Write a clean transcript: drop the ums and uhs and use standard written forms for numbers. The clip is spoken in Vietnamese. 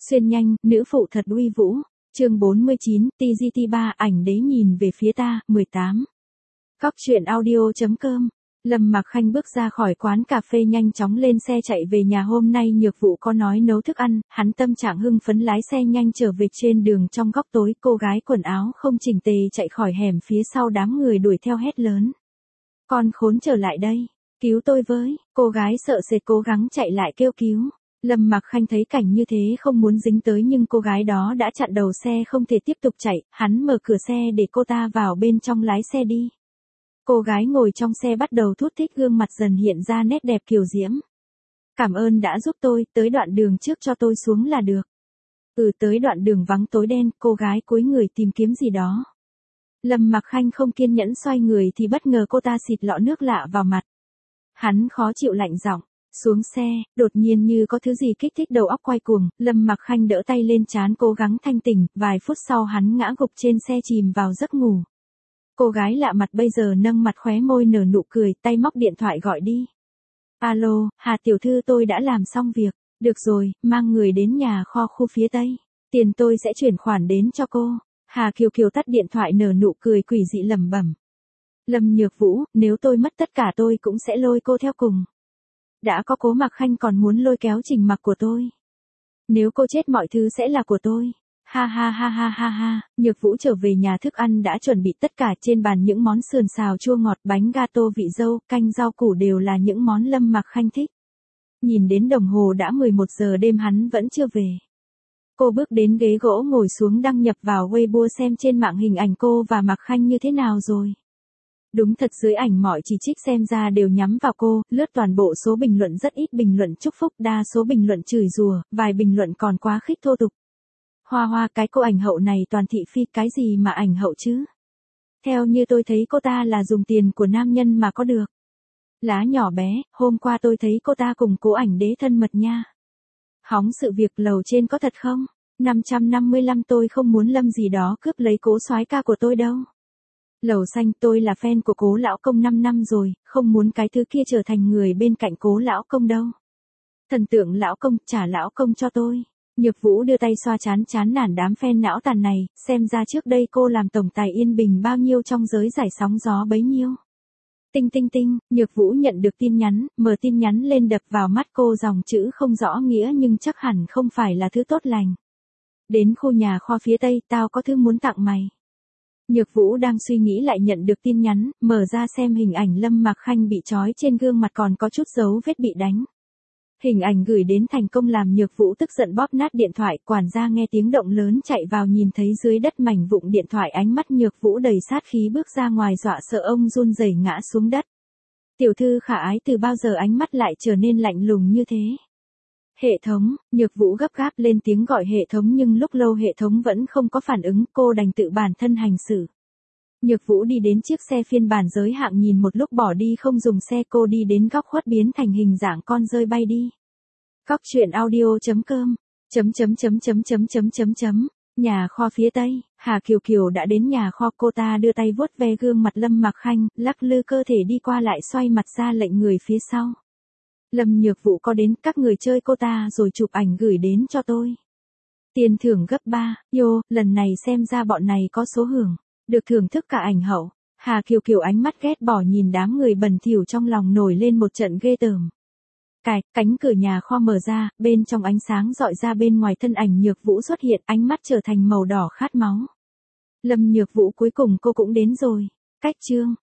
Xuyên nhanh, nữ phụ thật uy vũ. Chương 49, TGT3 ảnh đế nhìn về phía ta, 18. Góc truyện audio.com. Lâm Mặc Khanh bước ra khỏi quán cà phê nhanh chóng lên xe chạy về nhà. Hôm nay Nhược Vũ có nói nấu thức ăn, hắn tâm trạng hưng phấn lái xe nhanh trở về. Trên đường trong góc tối, cô gái quần áo không chỉnh tề chạy khỏi hẻm, phía sau đám người đuổi theo hét lớn. Con khốn trở lại đây, cứu tôi với. Cô gái sợ sệt cố gắng chạy lại kêu cứu. Lâm Mặc Khanh thấy cảnh như thế không muốn dính tới, nhưng cô gái đó đã chặn đầu xe không thể tiếp tục chạy, hắn mở cửa xe để cô ta vào bên trong lái xe đi. Cô gái ngồi trong xe bắt đầu thút thít, gương mặt dần hiện ra nét đẹp kiều diễm. Cảm ơn đã giúp tôi, tới đoạn đường trước cho tôi xuống là được. Tới đoạn đường vắng tối đen, cô gái cúi người tìm kiếm gì đó. Lâm Mặc Khanh không kiên nhẫn xoay người thì bất ngờ cô ta xịt lọ nước lạ vào mặt. Hắn khó chịu lạnh giọng. Xuống xe, đột nhiên như có thứ gì kích thích đầu óc quay cuồng, Lâm Mặc Khanh đỡ tay lên trán cố gắng thanh tỉnh, vài phút sau hắn ngã gục trên xe chìm vào giấc ngủ. Cô gái lạ mặt bây giờ nâng mặt khóe môi nở nụ cười, tay móc điện thoại gọi đi. Alo, Hà tiểu thư, tôi đã làm xong việc. Được rồi, mang người đến nhà kho khu phía Tây. Tiền tôi sẽ chuyển khoản đến cho cô. Hà Kiều Kiều tắt điện thoại nở nụ cười quỷ dị lẩm bẩm. Lâm Nhược Vũ, nếu tôi mất tất cả tôi cũng sẽ lôi cô theo cùng. Đã có Cố Mặc Khanh còn muốn lôi kéo Trình Mặc của tôi. Nếu cô chết mọi thứ sẽ là của tôi. Ha ha ha ha ha ha. Nhược Vũ trở về nhà, thức ăn đã chuẩn bị tất cả, trên bàn những món sườn xào chua ngọt, bánh gato vị dâu, canh rau củ đều là những món Lâm Mặc Khanh thích. Nhìn đến đồng hồ đã 11 giờ đêm, hắn vẫn chưa về. Cô bước đến ghế gỗ ngồi xuống, đăng nhập vào Weibo xem trên mạng hình ảnh cô và Mặc Khanh như thế nào rồi. Đúng thật, dưới ảnh mọi chỉ trích xem ra đều nhắm vào cô, lướt toàn bộ số bình luận rất ít bình luận chúc phúc, đa số bình luận chửi rủa, vài bình luận còn quá khích thô tục. Hoa hoa, cái cô ảnh hậu này toàn thị phi, cái gì mà ảnh hậu chứ? Theo như tôi thấy cô ta là dùng tiền của nam nhân mà có được. Lá nhỏ bé, hôm qua tôi thấy cô ta cùng Cố ảnh đế thân mật nha. Hóng sự việc lầu trên có thật không? 555 tôi không muốn Lâm gì đó cướp lấy Cố soái ca của tôi đâu. Lầu xanh, tôi là fan của Cố lão công 5 năm rồi, không muốn cái thứ kia trở thành người bên cạnh Cố lão công đâu. Thần tượng lão công, trả lão công cho tôi. Nhược Vũ đưa tay xoa chán nản đám fan não tàn này, xem ra trước đây cô làm tổng tài yên bình bao nhiêu trong giới giải sóng gió bấy nhiêu. Tinh tinh tinh, Nhược Vũ nhận được tin nhắn, mở tin nhắn lên, đập vào mắt cô dòng chữ không rõ nghĩa nhưng chắc hẳn không phải là thứ tốt lành. Đến khu nhà kho phía Tây, tao có thứ muốn tặng mày. Nhược Vũ đang suy nghĩ lại nhận được tin nhắn, mở ra xem hình ảnh Lâm Mặc Khanh bị trói, trên gương mặt còn có chút dấu vết bị đánh. Hình ảnh gửi đến thành công làm Nhược Vũ tức giận bóp nát điện thoại, quản gia nghe tiếng động lớn chạy vào, nhìn thấy dưới đất mảnh vụn điện thoại, ánh mắt Nhược Vũ đầy sát khí, bước ra ngoài dọa sợ ông run rẩy ngã xuống đất. Tiểu thư khả ái, từ bao giờ ánh mắt lại trở nên lạnh lùng như thế? Hệ thống, Nhược Vũ gấp gáp lên tiếng gọi hệ thống, nhưng lúc lâu hệ thống vẫn không có phản ứng, cô đành tự bản thân hành xử. Nhược Vũ đi đến chiếc xe phiên bản giới hạn, nhìn một lúc bỏ đi không dùng xe, cô đi đến góc khuất biến thành hình dạng con rơi bay đi. Góc truyện audio.com. Nhà kho phía Tây, Hà Kiều Kiều đã đến nhà kho, cô ta đưa tay vuốt ve gương mặt Lâm Mặc Khanh, lắc lư cơ thể đi qua lại, xoay mặt ra lệnh người phía sau. Lâm Nhược Vũ có đến, các người chơi cô ta rồi chụp ảnh gửi đến cho tôi. Tiền thưởng gấp 3, lần này xem ra bọn này có số hưởng, được thưởng thức cả ảnh hậu. Hà Kiều Kiều ánh mắt ghét bỏ nhìn đám người bẩn thỉu, trong lòng nổi lên một trận ghê tởm. Cánh cửa nhà kho mở ra, bên trong ánh sáng rọi ra, bên ngoài thân ảnh Nhược Vũ xuất hiện, ánh mắt trở thành màu đỏ khát máu. Lâm Nhược Vũ, cuối cùng cô cũng đến rồi. Cách chương